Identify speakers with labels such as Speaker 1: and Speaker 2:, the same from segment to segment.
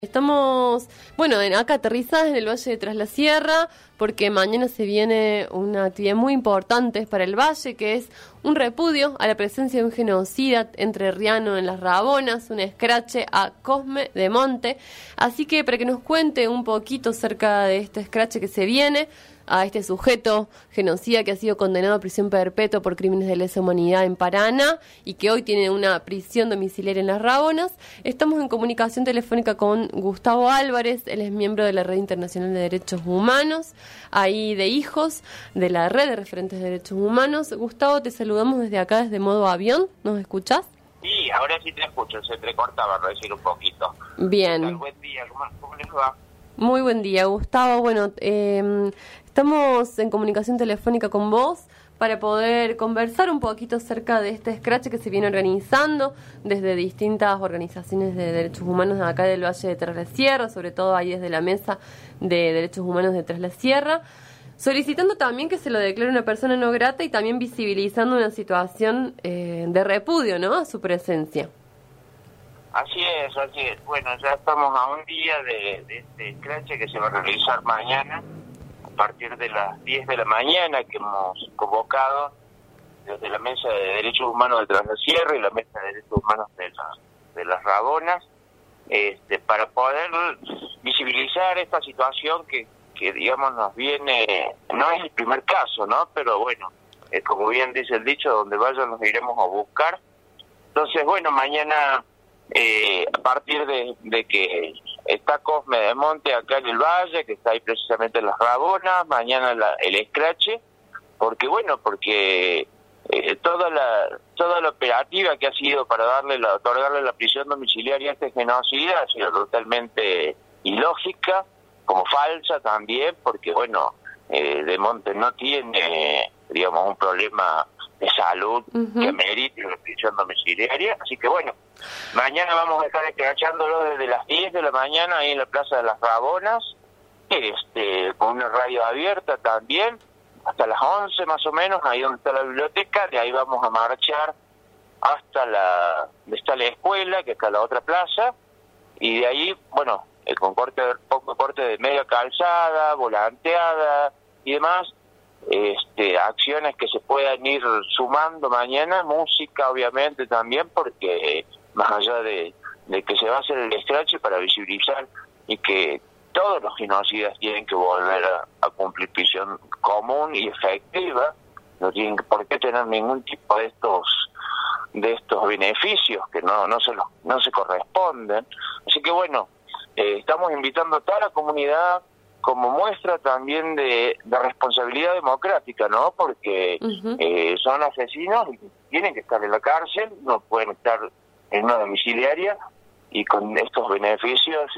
Speaker 1: Estamos, acá aterrizadas en el Valle de Tras la Sierra, porque mañana se viene una actividad muy importante para el Valle, que es un repudio a la presencia de un genocida entrerriano en Las Rabonas, un escrache a Cosme de Monte. Así que para que nos cuente un poquito acerca de este escrache que se viene, a este sujeto genocida que ha sido condenado a prisión perpetua por crímenes de lesa humanidad en Paraná y que hoy tiene una prisión domiciliaria en Las Rabonas. Estamos en comunicación telefónica con Gustavo Álvarez, él es miembro de la Red Internacional de Derechos Humanos, ahí de hijos de la Red de Referentes de Derechos Humanos. Gustavo, te saludamos desde acá, desde modo avión, ¿nos escuchás?
Speaker 2: Sí, ahora sí te escucho, se entrecortaba recién un poquito.
Speaker 1: Bien.
Speaker 2: Buen día, ¿cómo les va?
Speaker 1: Muy buen día, Gustavo. Estamos en comunicación telefónica con vos para poder conversar un poquito acerca de este escrache que se viene organizando desde distintas organizaciones de derechos humanos de acá del Valle de Tras la Sierra, sobre todo ahí desde la Mesa de Derechos Humanos de Tras la Sierra, solicitando también que se lo declare una persona no grata y también visibilizando una situación de repudio, ¿no?, a su presencia.
Speaker 2: Así es. Bueno, ya estamos a un día de este escrache que se va a realizar mañana, a partir de las 10 de la mañana, que hemos convocado desde la Mesa de Derechos Humanos de Tras la Sierra y la Mesa de Derechos Humanos de Las Rabonas, para poder visibilizar esta situación que digamos nos viene, no es el primer caso, ¿no? Pero bueno, como bien dice el dicho, donde vayan nos iremos a buscar. Entonces, bueno, mañana, a partir de que está Cosme de Monte acá en el Valle, que está ahí precisamente en Las Rabonas, mañana el escrache, porque toda la operativa que ha sido para otorgarle la prisión domiciliaria a este genocida ha sido totalmente ilógica, como falsa también, porque de Monte no tiene, digamos, un problema de salud que merite la prisión domiciliaria, así que mañana vamos a estar escrachándolo desde las 10 de la mañana ahí en la Plaza de Las Rabonas, con una radio abierta también, hasta las 11 más o menos, ahí donde está la biblioteca. De ahí vamos a marchar hasta donde está la escuela, que está la otra plaza, y de ahí, con poco corte de media calzada, volanteada y demás, acciones que se puedan ir sumando mañana, música obviamente también, porque más allá de que se va a hacer el escrache para visibilizar y que todos los genocidas tienen que volver a cumplir prisión común y efectiva, no tienen por qué tener ningún tipo de estos beneficios que no se corresponden. Así que estamos invitando a toda la comunidad como muestra también de responsabilidad democrática, ¿no? Porque son asesinos y tienen que estar en la cárcel, no pueden estar en una domiciliaria y con estos beneficios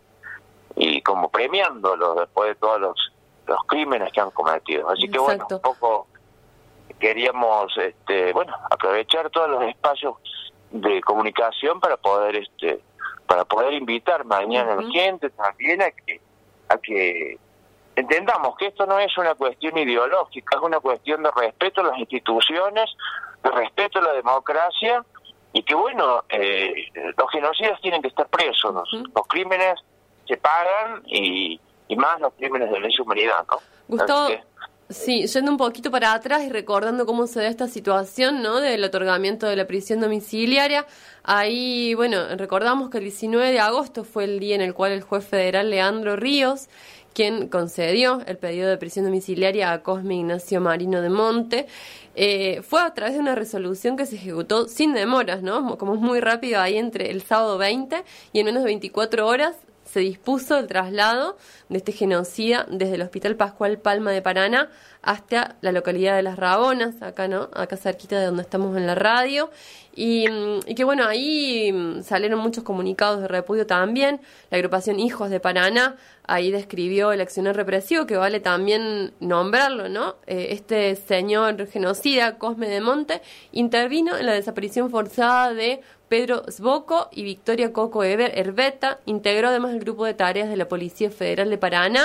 Speaker 2: y como premiándolos después de todos los crímenes que han cometido. Así que un poco queríamos aprovechar todos los espacios de comunicación para poder invitar mañana a la gente también a que entendamos que esto no es una cuestión ideológica, es una cuestión de respeto a las instituciones, de respeto a la democracia, y que los genocidas tienen que estar presos, los crímenes se pagan y más los crímenes de lesa humanidad, ¿no?
Speaker 1: Gustavo, sí, yendo un poquito para atrás y recordando cómo se da esta situación, ¿no?, del otorgamiento de la prisión domiciliaria. Ahí, recordamos que el 19 de agosto fue el día en el cual el juez federal Leandro Ríos, quien concedió el pedido de prisión domiciliaria a Cosme Ignacio Marino de Monte, fue a través de una resolución que se ejecutó sin demoras, ¿no?, como es muy rápido, ahí entre el sábado 20 y en menos de 24 horas se dispuso el traslado de este genocida desde el Hospital Pascual Palma de Paraná hasta la localidad de Las Rabonas, acá, ¿no?, acá cerquita de donde estamos en la radio, y que ahí salieron muchos comunicados de repudio también. La agrupación Hijos de Paraná ahí describió el accionar represivo, que vale también nombrarlo, ¿no? Este señor genocida, Cosme de Monte, intervino en la desaparición forzada de Pedro Sbocco y Victoria Coco Herbeta, integró además el grupo de tareas de la Policía Federal de Paraná,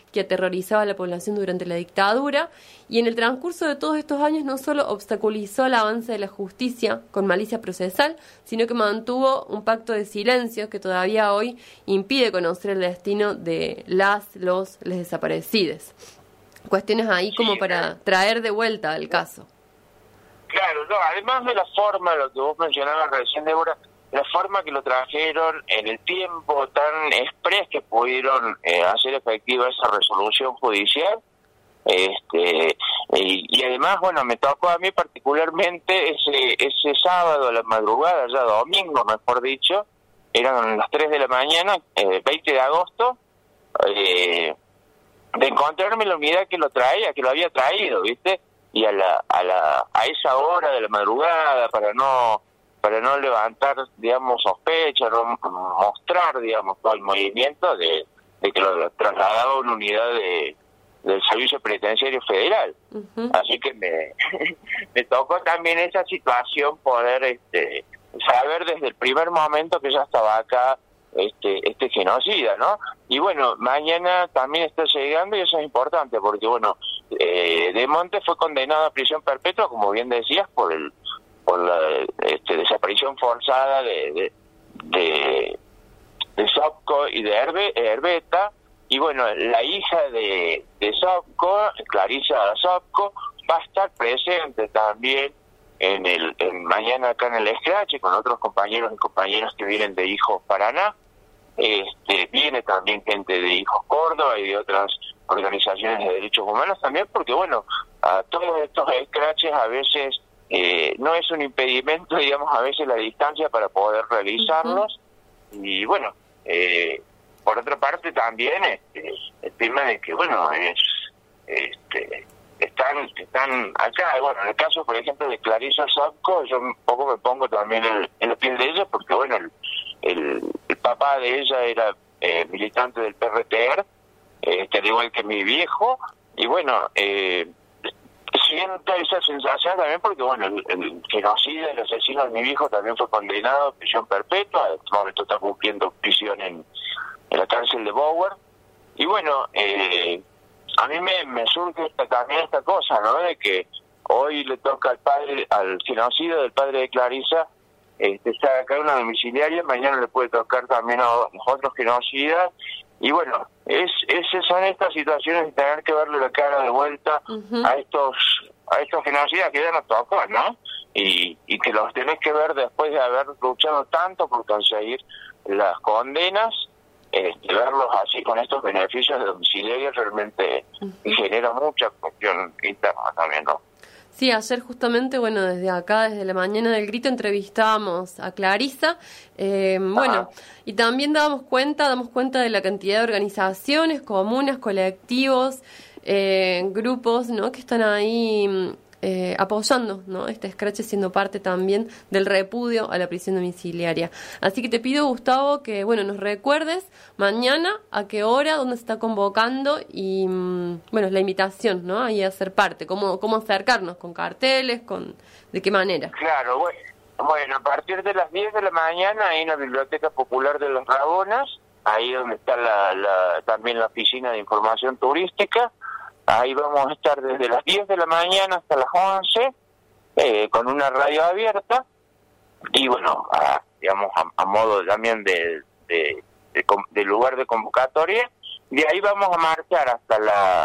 Speaker 1: que aterrorizaba a la población durante la dictadura, y en el transcurso de todos estos años no solo obstaculizó el avance de la justicia con malicia procesal, sino que mantuvo un pacto de silencio que todavía hoy impide conocer el destino de los desaparecidos. Cuestiones ahí como para traer de vuelta el caso.
Speaker 2: Claro, no, además de la forma, lo que vos mencionabas recién, Débora, la forma que lo trajeron en el tiempo tan express que pudieron hacer efectiva esa resolución judicial, y además, bueno, me tocó a mí particularmente ese sábado a la madrugada, ya domingo, mejor dicho, eran las 3 de la mañana, 20 de agosto, de encontrarme la unidad que lo había traído, ¿viste? Y a esa hora de la madrugada, para no levantar, digamos, sospecha, no mostrar, digamos, todo el movimiento de que lo trasladaba a una unidad del Servicio Penitenciario Federal. Uh-huh. Así que me tocó también esa situación, poder saber desde el primer momento que ya estaba acá este genocida, ¿no? Y bueno, mañana también está llegando, y eso es importante porque, bueno, Demonte fue condenado a prisión perpetua, como bien decías, por la desaparición forzada de Sopko y de Herbeta. Y bueno, la hija de Sopko, Clarisa Sopko, va a estar presente también mañana acá en el Scratch, con otros compañeros y compañeras que vienen de Hijos Paraná. Viene también gente de Hijos Córdoba y de otras organizaciones de derechos humanos también, porque bueno, a todos estos scratches a veces no es un impedimento, digamos, a veces la distancia para poder realizarlos. Uh-huh. Y bueno, por otra parte también el tema de que, bueno, están acá. Bueno, en el caso, por ejemplo, de Clarisa Sopko, yo un poco me pongo también en la piel de ella, porque bueno, el papá de ella era militante del PRTR, al igual que mi viejo, y bueno, siento esa sensación también porque, bueno, el genocida, el asesino de mi viejo también fue condenado a prisión perpetua. En este momento está cumpliendo prisión en la cárcel de Bower. Y bueno, a mí me surge también esta cosa, ¿no? De que hoy le toca al genocida del padre de Clarisa, está acá en una domiciliaria, mañana le puede tocar también a los otros genocidas. Y bueno, son estas situaciones de tener que verle la cara de vuelta. Uh-huh. a estos genocidas que ya nos tocó, ¿no? Y que los tenés que ver después de haber luchado tanto por conseguir las condenas, verlos así con estos beneficios de domiciliaria realmente genera mucha cuestión interna también, ¿no?
Speaker 1: Sí, ayer justamente, bueno, desde acá, desde la mañana del Grito, entrevistábamos a Clarisa, bueno, y también damos cuenta de la cantidad de organizaciones, comunas, colectivos, grupos, ¿no?, que están ahí apoyando, ¿no?, este scratch, siendo parte también del repudio a la prisión domiciliaria. Así que te pido, Gustavo, que, bueno, nos recuerdes mañana a qué hora, dónde se está convocando y, bueno, la invitación, ¿no?, ahí a ser parte, cómo acercarnos, con carteles, de qué manera.
Speaker 2: Claro, bueno, a partir de las 10 de la mañana ahí en la Biblioteca Popular de Los Rabonas, ahí donde está también la Oficina de Información Turística. Ahí vamos a estar desde las 10 de la mañana hasta las 11, con una radio abierta, y bueno, digamos, a modo también de lugar de convocatoria. De ahí vamos a marchar hasta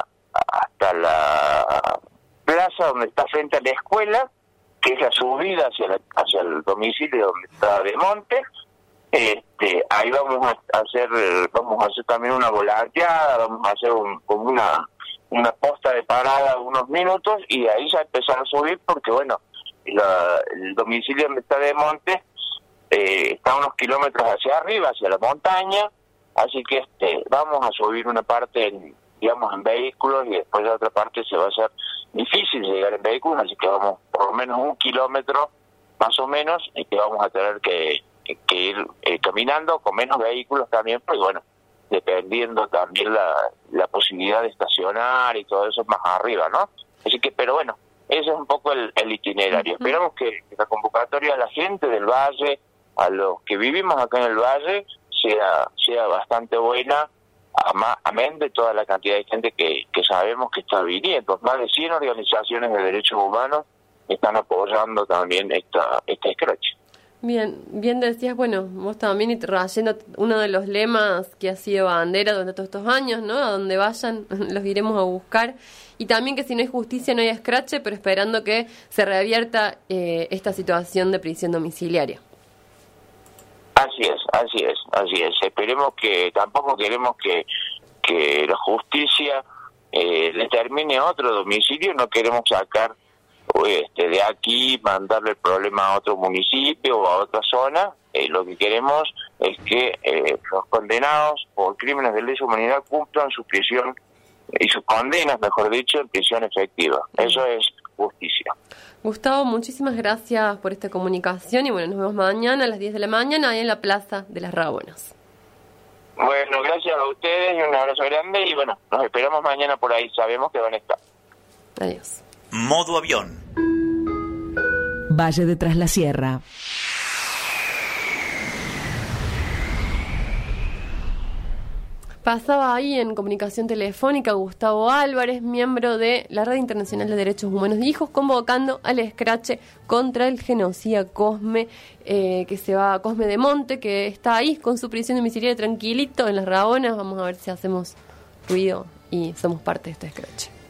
Speaker 2: la plaza donde está frente a la escuela, que es la subida hacia el domicilio donde está Demonte. Ahí vamos a hacer también una volanteada, vamos a hacer como una posta de parada unos minutos, y ahí ya empezar a subir porque, bueno, el domicilio donde está Demonte está unos kilómetros hacia arriba, hacia la montaña, así que vamos a subir una parte digamos en vehículos, y después la otra parte se va a hacer difícil llegar en vehículos, así que vamos por lo menos 1 kilómetro más o menos, y que vamos a tener que ir caminando con menos vehículos también, porque bueno, dependiendo también la posibilidad de estacionar y todo eso más arriba, ¿no? Así que, pero bueno, ese es un poco el itinerario. Uh-huh. Esperamos que la convocatoria a la gente del Valle, a los que vivimos acá en el Valle, sea bastante buena, amén de toda la cantidad de gente que sabemos que está viniendo. Más de 100 organizaciones de derechos humanos están apoyando también esta escrache.
Speaker 1: Bien decías, bueno, vos también trayendo uno de los lemas que ha sido bandera durante todos estos años, ¿no? A donde vayan, los iremos a buscar. Y también que si no hay justicia no hay escrache, pero esperando que se revierta esta situación de prisión domiciliaria.
Speaker 2: Así es. Esperemos que, tampoco queremos que la justicia determine otro domicilio, no queremos sacar de aquí, mandarle el problema a otro municipio o a otra zona. Lo que queremos es que los condenados por crímenes de lesa humanidad cumplan su prisión y sus condenas, mejor dicho, en prisión efectiva. Eso es justicia.
Speaker 1: Gustavo, muchísimas gracias por esta comunicación y bueno, nos vemos mañana a las 10 de la mañana ahí en la Plaza de las Rabonas.
Speaker 2: Bueno, gracias a ustedes y un abrazo grande y bueno, nos esperamos mañana por ahí, sabemos que van a estar.
Speaker 1: Adiós.
Speaker 3: Modo avión.
Speaker 4: Valle de Tras la Sierra.
Speaker 1: Pasaba ahí en comunicación telefónica Gustavo Álvarez, miembro de la Red Internacional de Derechos Humanos de Hijos, convocando al escrache contra el genocida Cosme, Cosme de Monte, que está ahí con su prisión domiciliaria tranquilito en las Rabonas. Vamos a ver si hacemos ruido y somos parte de este escrache.